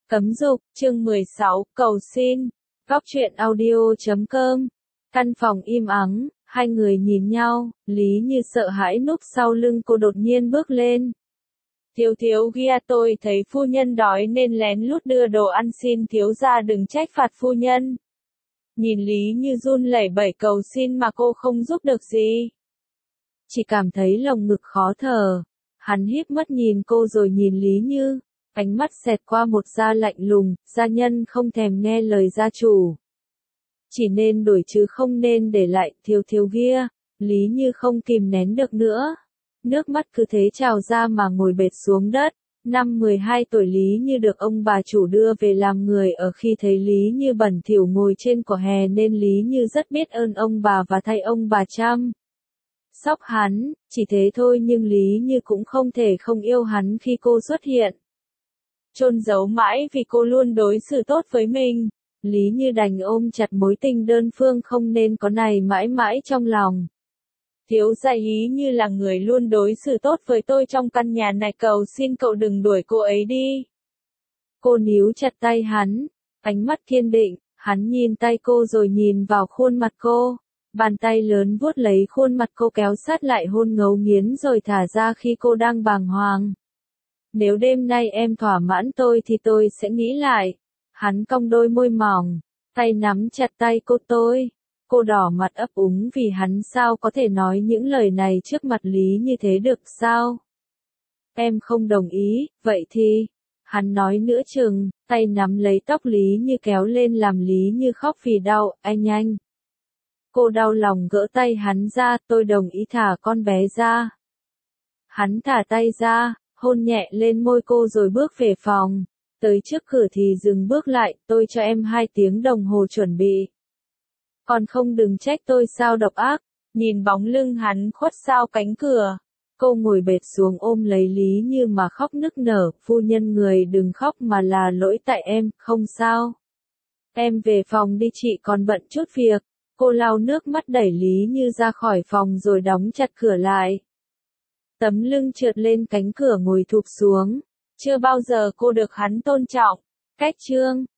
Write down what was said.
Cấm dục, chương 16, cầu xin. Góc truyện audio.com. Căn phòng im ắng, hai người nhìn nhau, Lý Như sợ hãi núp sau lưng cô đột nhiên bước lên. Thiếu thiếu ghi tôi thấy phu nhân đói nên lén lút đưa đồ ăn xin thiếu gia đừng trách phạt phu nhân. Nhìn Lý Như run lẩy bẩy cầu xin mà cô không giúp được gì. Chỉ cảm thấy lồng ngực khó thở. Hắn híp mắt nhìn cô rồi nhìn Lý Như. Ánh mắt xẹt qua một da lạnh lùng, gia nhân không thèm nghe lời gia chủ. Chỉ nên đổi chứ không nên để lại, thiếu thiếu kia. Lý Như không kìm nén được nữa. Nước mắt cứ thế trào ra mà ngồi bệt xuống đất. Năm 12 tuổi Lý Như được ông bà chủ đưa về làm người ở, khi thấy Lý Như bẩn thỉu ngồi trên cỏ hè nên Lý Như rất biết ơn ông bà và thay ông bà chăm sóc hắn, chỉ thế thôi nhưng Lý Như cũng không thể không yêu hắn khi cô xuất hiện. Chôn giấu mãi vì cô luôn đối xử tốt với mình, Lý Như đành ôm chặt mối tình đơn phương không nên có này mãi mãi trong lòng. Thiếu gia Lý Như là người luôn đối xử tốt với tôi trong căn nhà này, cầu xin cậu đừng đuổi cô ấy đi. Cô níu chặt tay hắn, ánh mắt kiên định, hắn nhìn tay cô rồi nhìn vào khuôn mặt cô. Bàn tay lớn vuốt lấy khuôn mặt cô kéo sát lại hôn ngấu nghiến rồi thả ra khi cô đang bàng hoàng. Nếu đêm nay em thỏa mãn tôi thì tôi sẽ nghĩ lại. Hắn cong đôi môi mỏng, tay nắm chặt tay tôi. Cô đỏ mặt ấp úng vì hắn sao có thể nói những lời này trước mặt Lý như thế được sao? Em không đồng ý, vậy thì... Hắn nói nửa chừng, tay nắm lấy tóc Lý Như kéo lên làm Lý Như khóc vì đau, anh. Cô đau lòng gỡ tay hắn ra, tôi đồng ý thả con bé ra. Hắn thả tay ra, hôn nhẹ lên môi cô rồi bước về phòng. Tới trước cửa thì dừng bước lại, tôi cho em 2 tiếng đồng hồ chuẩn bị. Còn không đừng trách tôi sao độc ác, nhìn bóng lưng hắn khuất sau cánh cửa. Cô ngồi bệt xuống ôm lấy Lý Như mà khóc nức nở, phu nhân người đừng khóc mà là lỗi tại em, không sao. Em về phòng đi, chị còn bận chút việc. Cô lau nước mắt đẩy Lý Như ra khỏi phòng rồi đóng chặt cửa lại. Tấm lưng trượt lên cánh cửa ngồi thụp xuống. Chưa bao giờ cô được hắn tôn trọng. Cách chương